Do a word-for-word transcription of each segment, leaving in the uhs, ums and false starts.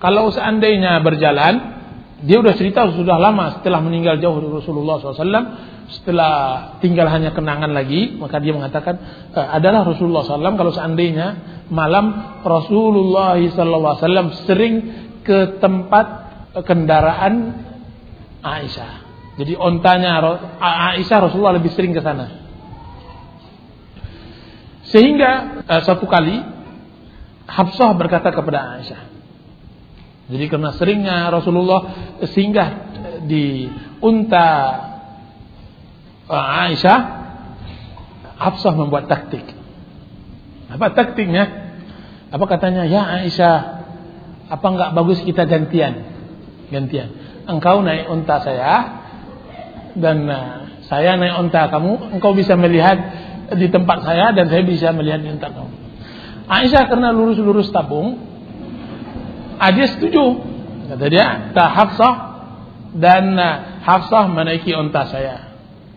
Kalau seandainya berjalan, dia sudah cerita sudah lama setelah meninggal jauh dari Rasulullah shallallahu alaihi wasallam, setelah tinggal hanya kenangan lagi, maka dia mengatakan e, adalah Rasulullah shallallahu alaihi wasallam kalau seandainya malam Rasulullah shallallahu alaihi wasallam sering ke tempat kendaraan Aisyah. Jadi ontanya Aisyah, Rasulullah lebih sering ke sana. Sehingga e, suatu kali Hafsah berkata kepada Aisyah. Jadi karena seringnya Rasulullah singgah di unta Aisyah, Hafsah membuat taktik. Apa taktiknya? Apa katanya? Ya Aisyah, apa enggak bagus kita gantian? Gantian. Engkau naik unta saya dan uh, saya naik unta kamu. Engkau bisa melihat di tempat saya dan saya bisa melihat di unta kamu. Aisyah karena lurus-lurus tabung, dia setuju. Kata dia, ta Hafsah dan uh, Hafsah menaiki unta saya.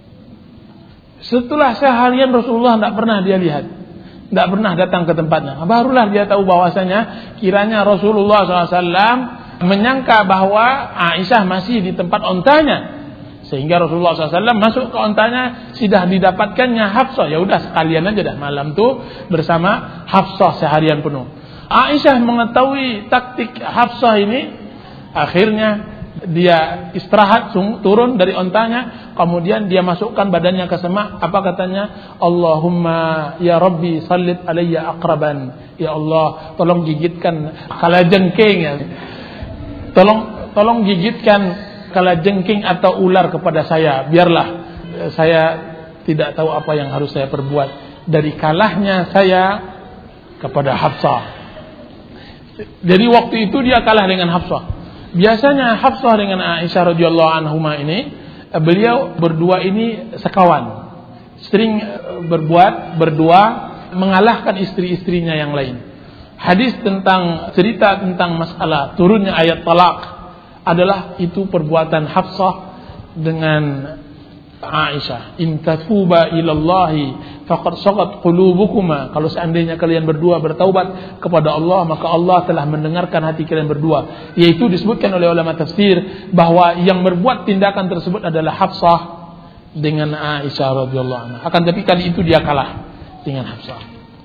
Setelah seharian Rasulullah tidak pernah dia lihat, tidak pernah datang ke tempatnya. Barulah dia tahu bahwasanya kiranya Rasulullah shallallahu alaihi wasallam menyangka bahwa Aisyah masih di tempat ontanya, sehingga Rasulullah shallallahu alaihi wasallam masuk ke ontanya, sudah didapatkannya Hafsah. Ya udah sekalian aja dah malam tu bersama Hafsah seharian penuh. Aisyah mengetahui taktik Hafsah ini, akhirnya dia istirahat, turun dari ontanya, kemudian dia masukkan badannya ke semak. Apa katanya? Allahumma ya Rabbi sallit alayya aqraban. Ya Allah, tolong gigitkan kalajengking ya. Tolong tolong gigitkan kalajengking atau ular kepada saya, biarlah saya tidak tahu apa yang harus saya perbuat dari kalahnya saya kepada Hafsah. Jadi waktu itu dia kalah dengan Hafsah. Biasanya Hafsah dengan Aisyah radhiyallahu anhuma ini, beliau berdua ini sekawan. Sering berbuat berdua mengalahkan istri-istrinya yang lain. Hadis tentang cerita tentang masalah turunnya ayat talak adalah itu perbuatan Hafsah dengan Aisyah. In tatuba ilallahi faqad sagat qulubukuma. Kalau seandainya kalian berdua bertaubat kepada Allah, maka Allah telah mendengarkan hati kalian berdua. Yaitu disebutkan oleh ulama tafsir bahwa yang berbuat tindakan tersebut adalah Hafsah dengan Aisyah radhiyallahu anha. Akan tapi kali itu dia kalah dengan Hafsah.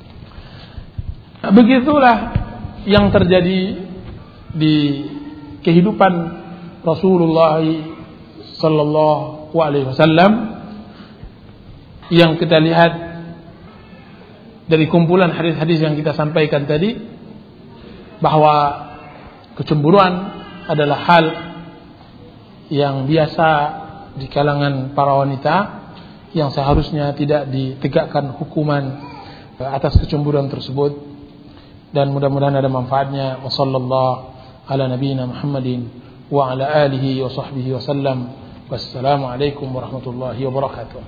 Begitulah yang terjadi di kehidupan Rasulullah sallallahu alaihi wasallam yang kita lihat dari kumpulan hadis-hadis yang kita sampaikan tadi, bahwa kecemburuan adalah hal yang biasa di kalangan para wanita yang seharusnya tidak ditegakkan hukuman atas kecemburuan tersebut. Dan mudah-mudahan ada manfaatnya. Wa sallallahu ala nabiyyina Muhammadin wa ala alihi wa sahbihi wa sallam. Wassalamualaikum warahmatullahi wabarakatuh.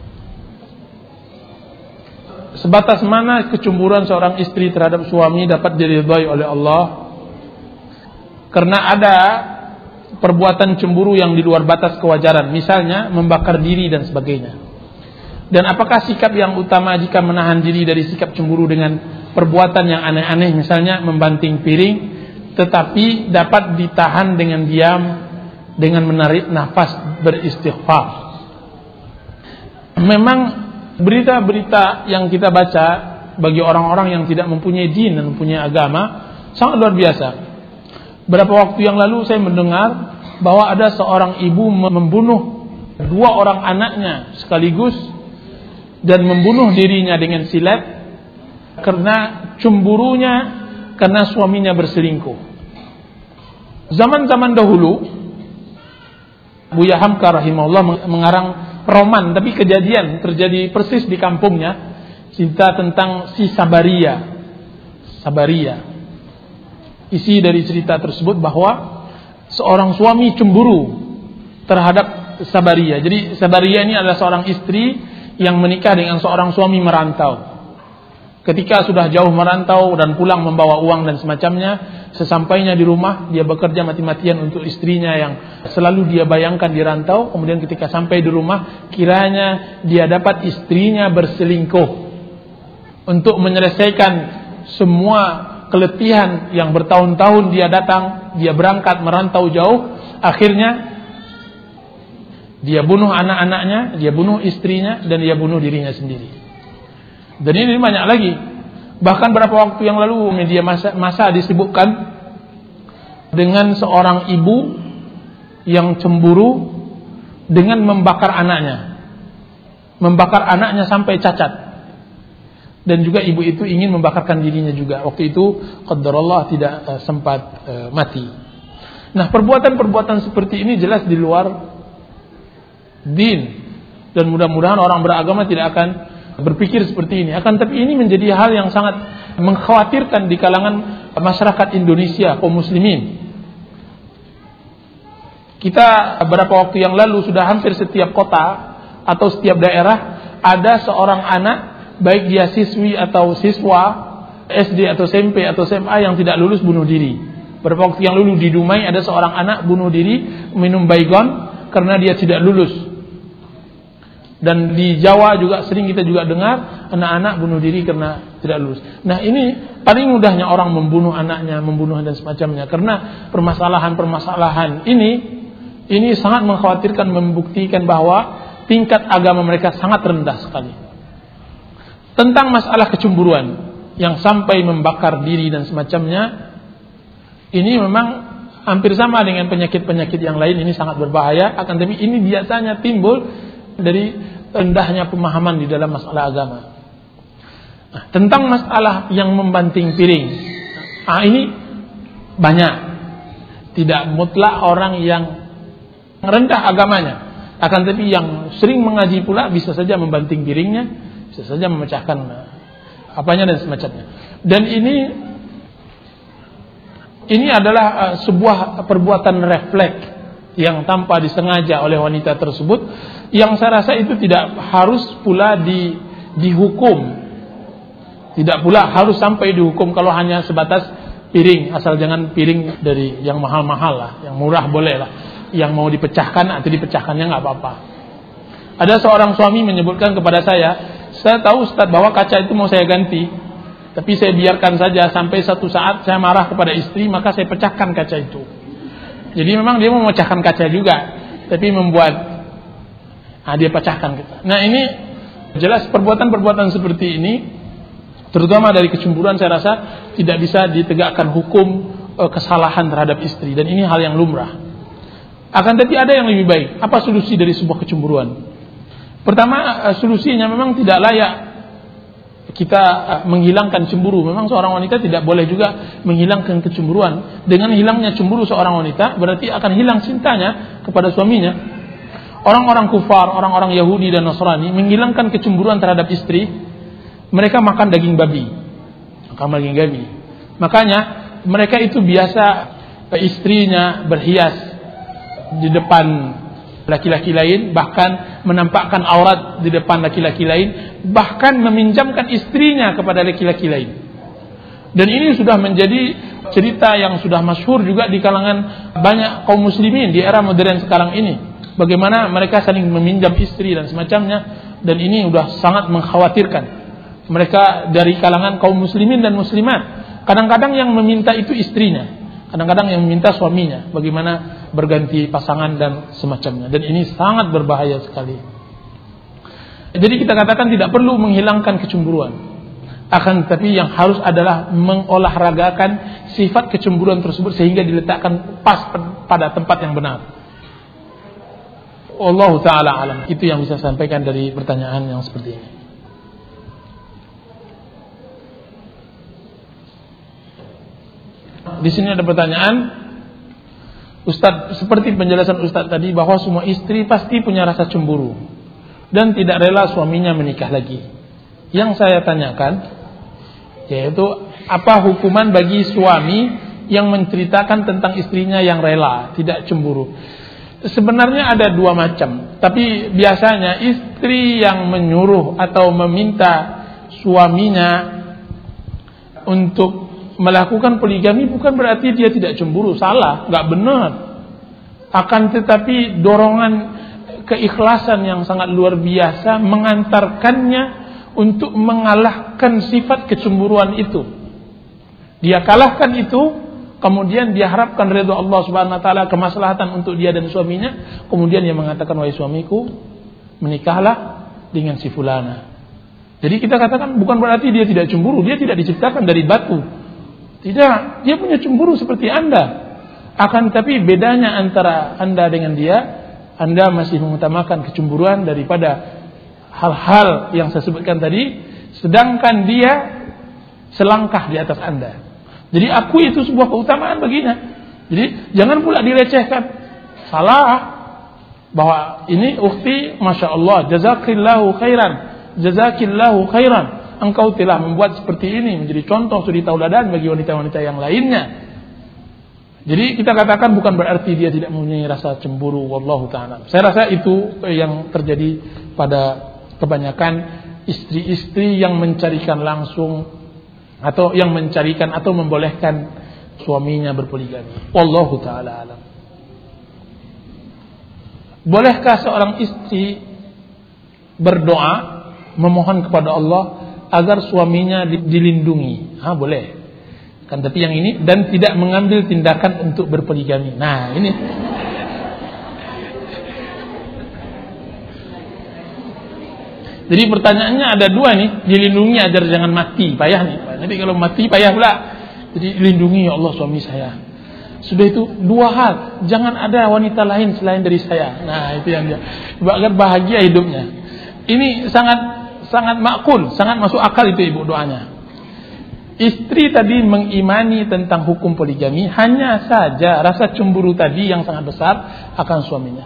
Sebatas mana kecemburuan seorang istri terhadap suami dapat diridhai oleh Allah? Karena ada perbuatan cemburu yang di luar batas kewajaran, misalnya membakar diri dan sebagainya. Dan apakah sikap yang utama jika menahan diri dari sikap cemburu dengan perbuatan yang aneh-aneh, misalnya membanting piring, tetapi dapat ditahan dengan diam dengan menarik nafas beristighfar. Memang berita-berita yang kita baca bagi orang-orang yang tidak mempunyai din dan mempunyai agama sangat luar biasa. Beberapa waktu yang lalu saya mendengar bahwa ada seorang ibu membunuh dua orang anaknya sekaligus dan membunuh dirinya dengan silet karena cemburunya karena suaminya berselingkuh. Zaman-zaman dahulu Buya Hamka rahimahullah mengarang roman, tapi kejadian terjadi persis di kampungnya, cerita tentang si Sabaria. Sabaria. Isi dari cerita tersebut bahwa seorang suami cemburu terhadap Sabaria. Jadi Sabaria ini adalah seorang istri yang menikah dengan seorang suami merantau. Ketika sudah jauh merantau dan pulang membawa uang dan semacamnya, sesampainya di rumah dia bekerja mati-matian untuk istrinya yang selalu dia bayangkan di rantau. Kemudian ketika sampai di rumah, kiranya dia dapat istrinya berselingkuh. Untuk menyelesaikan semua keletihan yang bertahun-tahun dia datang, dia berangkat merantau jauh, akhirnya dia bunuh anak-anaknya, dia bunuh istrinya, dan dia bunuh dirinya sendiri. Dan ini banyak lagi. Bahkan beberapa waktu yang lalu media massa, massa disibukkan dengan seorang ibu yang cemburu dengan membakar anaknya. Membakar anaknya sampai cacat. Dan juga ibu itu ingin membakarkan dirinya juga. Waktu itu qadarullah tidak uh, sempat uh, mati. Nah, perbuatan-perbuatan seperti ini jelas di luar din, dan mudah-mudahan orang beragama tidak akan berpikir seperti ini. Akan tapi ini menjadi hal yang sangat mengkhawatirkan di kalangan masyarakat Indonesia, kaum muslimin. Kita beberapa waktu yang lalu sudah hampir setiap kota atau setiap daerah ada seorang anak, baik dia siswi atau siswa S D atau S M P atau S M A yang tidak lulus bunuh diri. Beberapa waktu yang lalu di Dumai ada seorang anak bunuh diri minum baygon karena dia tidak lulus. Dan di Jawa juga sering kita juga dengar anak-anak bunuh diri karena tidak lulus. Nah, ini paling mudahnya orang membunuh anaknya, membunuh dan semacamnya, karena permasalahan-permasalahan ini ini sangat mengkhawatirkan, membuktikan bahwa tingkat agama mereka sangat rendah sekali. Tentang masalah kecemburuan yang sampai membakar diri dan semacamnya, ini memang hampir sama dengan penyakit-penyakit yang lain, ini sangat berbahaya. Akan tapi ini biasanya timbul dari rendahnya pemahaman di dalam masalah agama. Nah, tentang masalah yang membanting piring, ah ini banyak. Tidak mutlak orang yang rendah agamanya, akan tapi yang sering mengaji pula bisa saja membanting piringnya, bisa saja memecahkan apanya dan semacamnya. Dan ini ini adalah uh, sebuah perbuatan refleks yang tanpa disengaja oleh wanita tersebut, yang saya rasa itu tidak harus pula di, dihukum, tidak pula harus sampai dihukum kalau hanya sebatas piring, asal jangan piring dari yang mahal-mahal lah, yang murah boleh lah, yang mau dipecahkan atau dipecahkannya nggak apa-apa. Ada seorang suami menyebutkan kepada saya, saya tahu Ustaz bahwa kaca itu mau saya ganti, tapi saya biarkan saja sampai satu saat saya marah kepada istri, maka saya pecahkan kaca itu. Jadi memang dia mau memecahkan kaca juga, tapi membuat nah, dia pecahkan. Nah, ini jelas perbuatan-perbuatan seperti ini, terutama dari kecemburuan, saya rasa tidak bisa ditegakkan hukum e, kesalahan terhadap istri, dan ini hal yang lumrah. Akan tapi ada yang lebih baik. Apa solusi dari sebuah kecemburuan? Pertama, e, solusinya memang tidak layak kita menghilangkan cemburu. Memang seorang wanita tidak boleh juga menghilangkan kecemburuan. Dengan hilangnya cemburu seorang wanita, berarti akan hilang cintanya kepada suaminya. Orang-orang kufar, orang-orang Yahudi dan Nasrani menghilangkan kecemburuan terhadap istri, mereka makan daging babi, makan daging babi. Makanya mereka itu biasa istrinya berhias di depan laki-laki lain, bahkan menampakkan aurat di depan laki-laki lain, bahkan meminjamkan istrinya kepada laki-laki lain. Dan ini sudah menjadi cerita yang sudah masyhur juga di kalangan banyak kaum muslimin di era modern sekarang ini. Bagaimana mereka saling meminjam istri dan semacamnya, dan ini sudah sangat mengkhawatirkan. Mereka dari kalangan kaum muslimin dan muslimat, kadang-kadang yang meminta itu istrinya, kadang-kadang yang meminta suaminya, bagaimana berganti pasangan dan semacamnya. Dan ini sangat berbahaya sekali. Jadi kita katakan tidak perlu menghilangkan kecemburuan, akan tetapi yang harus adalah mengolahragakan sifat kecemburuan tersebut sehingga diletakkan pas pada tempat yang benar. Wallahu ta'ala alam. Itu yang bisa saya sampaikan dari pertanyaan yang seperti ini. Di sini ada pertanyaan, Ustaz, seperti penjelasan Ustaz tadi bahwa semua istri pasti punya rasa cemburu dan tidak rela suaminya menikah lagi. Yang saya tanyakan yaitu apa hukuman bagi suami yang menceritakan tentang istrinya yang rela, tidak cemburu. Sebenarnya ada dua macam, tapi biasanya istri yang menyuruh atau meminta suaminya untuk melakukan poligami bukan berarti dia tidak cemburu, salah, nggak benar. Akan tetapi dorongan keikhlasan yang sangat luar biasa mengantarkannya untuk mengalahkan sifat kecemburuan itu. Dia kalahkan itu, kemudian dia harapkan ridha Allah Subhanahu wa taala, kemaslahatan untuk dia dan suaminya, kemudian dia mengatakan, wahai suamiku, menikahlah dengan si fulana. Jadi kita katakan bukan berarti dia tidak cemburu, dia tidak diciptakan dari batu. Tidak, dia punya cemburu seperti Anda. Akan tapi bedanya antara Anda dengan dia, Anda masih mengutamakan kecemburuan daripada hal-hal yang saya sebutkan tadi, sedangkan dia selangkah di atas Anda. Jadi aku itu sebuah keutamaan baginya. Jadi jangan pula dilecehkan. Salah bahwa ini ukhti, masya Allah, jazakillahu khairan, jazakillahu khairan. Engkau telah membuat seperti ini menjadi contoh suri tauladan bagi wanita-wanita yang lainnya. Jadi kita katakan bukan berarti dia tidak mempunyai rasa cemburu. Wallahu ta'ala. Saya rasa itu yang terjadi pada kebanyakan istri-istri yang mencarikan langsung atau yang mencarikan atau membolehkan suaminya berpoligami. Wallahu ta'ala alam. Bolehkah seorang istri berdoa memohon kepada Allah agar suaminya dilindungi? Ha, boleh. Kan tapi yang ini, dan tidak mengambil tindakan untuk berpoligami. Nah, ini. Jadi pertanyaannya ada dua nih, dilindungi agar jangan mati, payah nih. Nanti kalau mati payah pula. Jadi lindungi ya Allah suami saya. Sudah itu dua hal, jangan ada wanita lain selain dari saya. Nah, itu yang dia. Agar bahagia hidupnya. Ini sangat sangat makul, sangat masuk akal itu ibu doanya. Istri tadi mengimani tentang hukum poligami, hanya saja rasa cemburu tadi yang sangat besar akan suaminya.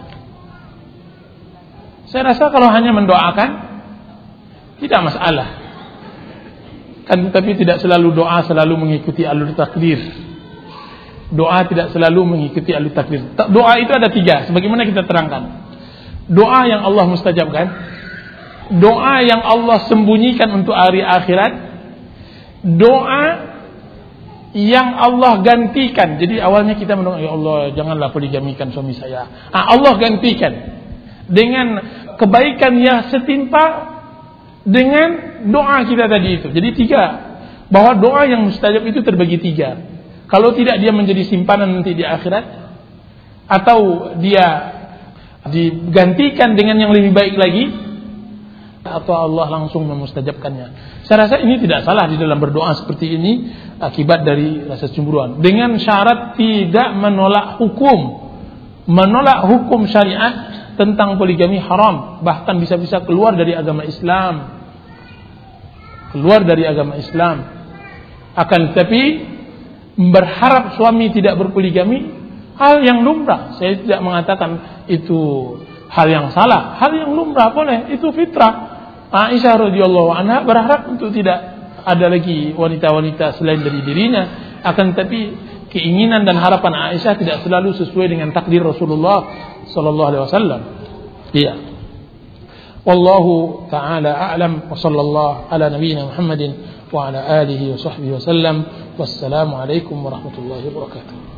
Saya rasa kalau hanya mendoakan tidak masalah. Kan tapi tidak selalu doa selalu mengikuti alur takdir. Doa tidak selalu mengikuti alur takdir. Doa itu ada tiga, sebagaimana kita terangkan. Doa yang Allah mustajabkan, doa yang Allah sembunyikan untuk hari akhirat, doa yang Allah gantikan. Jadi awalnya kita mendoa, ya Allah janganlah poligamikan suami saya. Ah, Allah gantikan dengan kebaikan yang setimpa dengan doa kita tadi itu. Jadi tiga, bahwa doa yang mustajab itu terbagi tiga. Kalau tidak dia menjadi simpanan nanti di akhirat, atau dia digantikan dengan yang lebih baik lagi, atau Allah langsung memustajabkannya. Saya rasa ini tidak salah di dalam berdoa seperti ini akibat dari rasa cemburuan, dengan syarat tidak menolak hukum, menolak hukum syariat tentang poligami haram, bahkan bisa-bisa keluar dari agama Islam, keluar dari agama Islam. Akan tetapi berharap suami tidak berpoligami hal yang lumrah. Saya tidak mengatakan itu hal yang salah, hal yang lumrah boleh, itu fitrah. Aisyah radhiyallahu anha berharap untuk tidak ada lagi wanita-wanita selain dari dirinya. Akan tetapi keinginan dan harapan Aisyah tidak selalu sesuai dengan takdir Rasulullah sallallahu alaihi wasallam. Iya. Wallahu ta'ala a'lam wa sallallahu ala nabiyyina Muhammadin wa ala alihi wa sahbihi wa sallam. Wassalamu alaikum warahmatullahi wabarakatuh.